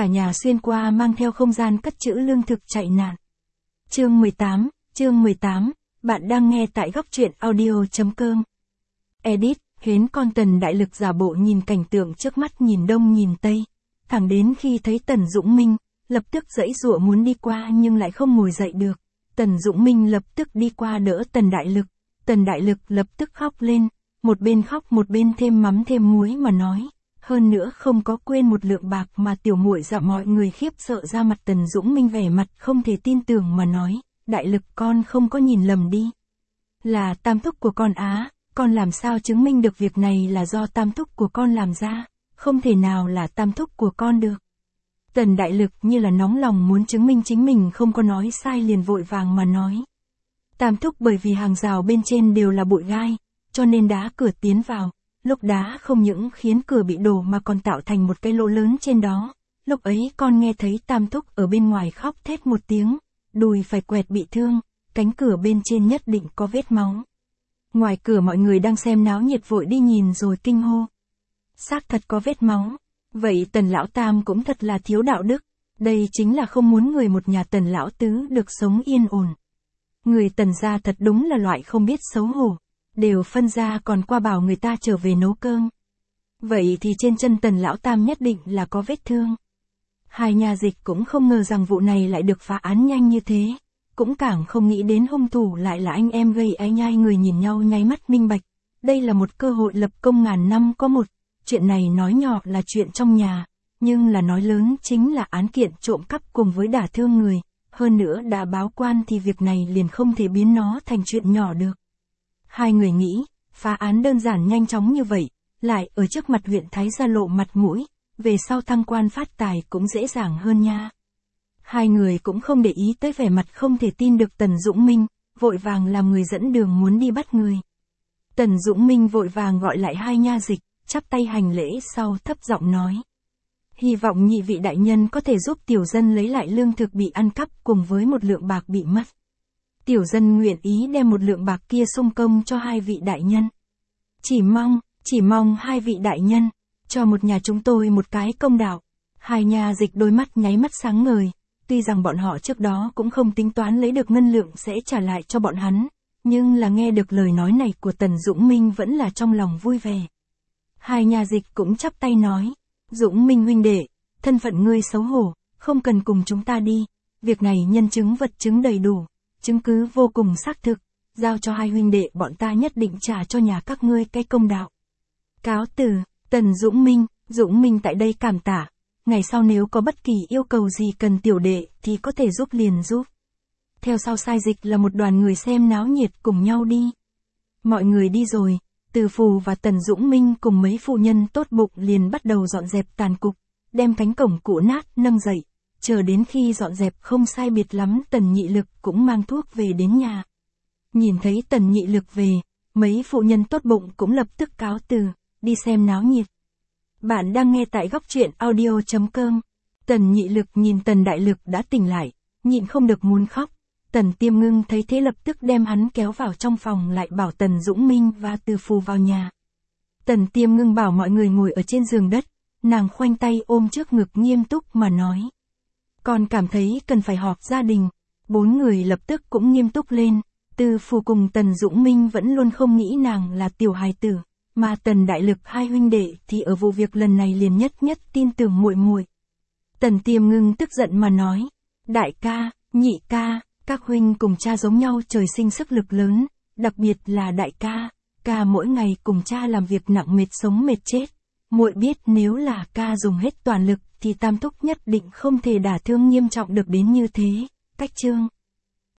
cả nhà xuyên qua mang theo không gian cất trữ lương thực chạy nạn. Chương 18, bạn đang nghe tại góc truyện audio.com. Edit, Hến con Tần Đại Lực giả bộ nhìn cảnh tượng trước mắt nhìn đông nhìn tây. Thẳng đến khi thấy Tần Dũng Minh, lập tức giãy giụa muốn đi qua nhưng lại không ngồi dậy được. Tần Dũng Minh lập tức đi qua đỡ Tần Đại Lực. Tần Đại Lực lập tức khóc lên, một bên khóc một bên thêm mắm thêm muối mà nói. Hơn nữa không có quên một lượng bạc mà tiểu muội dọa mọi người khiếp sợ ra mặt. Tần Dũng Minh vẻ mặt không thể tin tưởng mà nói, Đại Lực con không có nhìn lầm đi. Là tam thúc của con á, con làm sao chứng minh được việc này là do tam thúc của con làm ra, không thể nào là tam thúc của con được. Tần Đại Lực như là nóng lòng muốn chứng minh chính mình không có nói sai liền vội vàng mà nói. Tam thúc bởi vì hàng rào bên trên đều là bụi gai, cho nên đá cửa tiến vào. Lúc đá không những khiến cửa bị đổ mà còn tạo thành một cái lỗ lớn trên đó. Lúc ấy con nghe thấy tam thúc ở bên ngoài khóc thét một tiếng, đùi phải quẹt bị thương, cánh cửa bên trên nhất định có vết máu. Ngoài cửa mọi người đang xem náo nhiệt vội đi nhìn rồi kinh hô. Xác thật có vết máu. Vậy Tần Lão Tam cũng thật là thiếu đạo đức. Đây chính là không muốn người một nhà Tần Lão Tứ được sống yên ổn. Người Tần gia thật đúng là loại không biết xấu hổ. Đều phân ra còn qua bảo người ta trở về nấu cơm. Vậy thì trên chân Tần Lão Tam nhất định là có vết thương. Hai nhà Dịch cũng không ngờ rằng vụ này lại được phá án nhanh như thế. Cũng càng không nghĩ đến hung thủ lại là anh em gây ái nhai. Người nhìn nhau nháy mắt minh bạch. Đây là một cơ hội lập công ngàn năm có một. Chuyện này nói nhỏ là chuyện trong nhà, nhưng là nói lớn chính là án kiện trộm cắp cùng với đả thương người. Hơn nữa đã báo quan thì việc này liền không thể biến nó thành chuyện nhỏ được. Hai người nghĩ, phá án đơn giản nhanh chóng như vậy, lại ở trước mặt huyện Thái Gia lộ mặt mũi, về sau thăng quan phát tài cũng dễ dàng hơn nha. Hai người cũng không để ý tới vẻ mặt không thể tin được Tần Dũng Minh, vội vàng làm người dẫn đường muốn đi bắt người. Tần Dũng Minh vội vàng gọi lại hai nha Dịch, chắp tay hành lễ sau thấp giọng nói. Hy vọng nhị vị đại nhân có thể giúp tiểu dân lấy lại lương thực bị ăn cắp cùng với một lượng bạc bị mất. Tiểu dân nguyện ý đem một lượng bạc kia xung công cho hai vị đại nhân. Chỉ mong hai vị đại nhân, cho một nhà chúng tôi một cái công đạo. Hai nhà Dịch đôi mắt nháy mắt sáng ngời, tuy rằng bọn họ trước đó cũng không tính toán lấy được ngân lượng sẽ trả lại cho bọn hắn, nhưng là nghe được lời nói này của Tần Dũng Minh vẫn là trong lòng vui vẻ. Hai nhà Dịch cũng chắp tay nói, Dũng Minh huynh đệ, thân phận ngươi xấu hổ, không cần cùng chúng ta đi, việc này nhân chứng vật chứng đầy đủ, chứng cứ vô cùng xác thực, giao cho hai huynh đệ bọn ta nhất định trả cho nhà các ngươi cái công đạo. Cáo từ, Tần Dũng Minh tại đây cảm tạ, ngày sau nếu có bất kỳ yêu cầu gì cần tiểu đệ thì có thể giúp liền giúp. Theo sau sai Dịch là một đoàn người xem náo nhiệt cùng nhau đi. Mọi người đi rồi. Từ Phù và Tần Dũng Minh cùng mấy phụ nhân tốt bụng liền bắt đầu dọn dẹp tàn cục, đem cánh cổng cũ nát nâng dậy, chờ đến khi dọn dẹp không sai biệt lắm Tần Nhị Lực cũng mang thuốc về đến nhà. Nhìn thấy Tần Nhị Lực về, mấy phụ nhân tốt bụng cũng lập tức cáo từ, đi xem náo nhiệt. Bạn đang nghe tại góc truyện audio.com. Tần Nhị Lực nhìn Tần Đại Lực đã tỉnh lại, nhịn không được muốn khóc. Tần Tiêm Ngưng thấy thế lập tức đem hắn kéo vào trong phòng lại bảo Tần Dũng Minh và Từ Phù vào nhà. Tần Tiêm Ngưng bảo mọi người ngồi ở trên giường đất, nàng khoanh tay ôm trước ngực nghiêm túc mà nói. Con cảm thấy cần phải họp gia đình. Bốn người lập tức cũng nghiêm túc lên. Từ Phù cùng Tần Dũng Minh vẫn luôn không nghĩ nàng là tiểu hài tử, mà Tần Đại Lực hai huynh đệ thì ở vụ việc lần này liền nhất tin tưởng muội muội. Tần Tiêm Ngưng tức giận mà nói, đại ca, nhị ca, các huynh cùng cha giống nhau trời sinh sức lực lớn, đặc biệt là đại ca mỗi ngày cùng cha làm việc nặng mệt sống mệt chết. Muội biết nếu là ca dùng hết toàn lực thì tam thúc nhất định không thể đả thương nghiêm trọng được đến như thế. Cách chương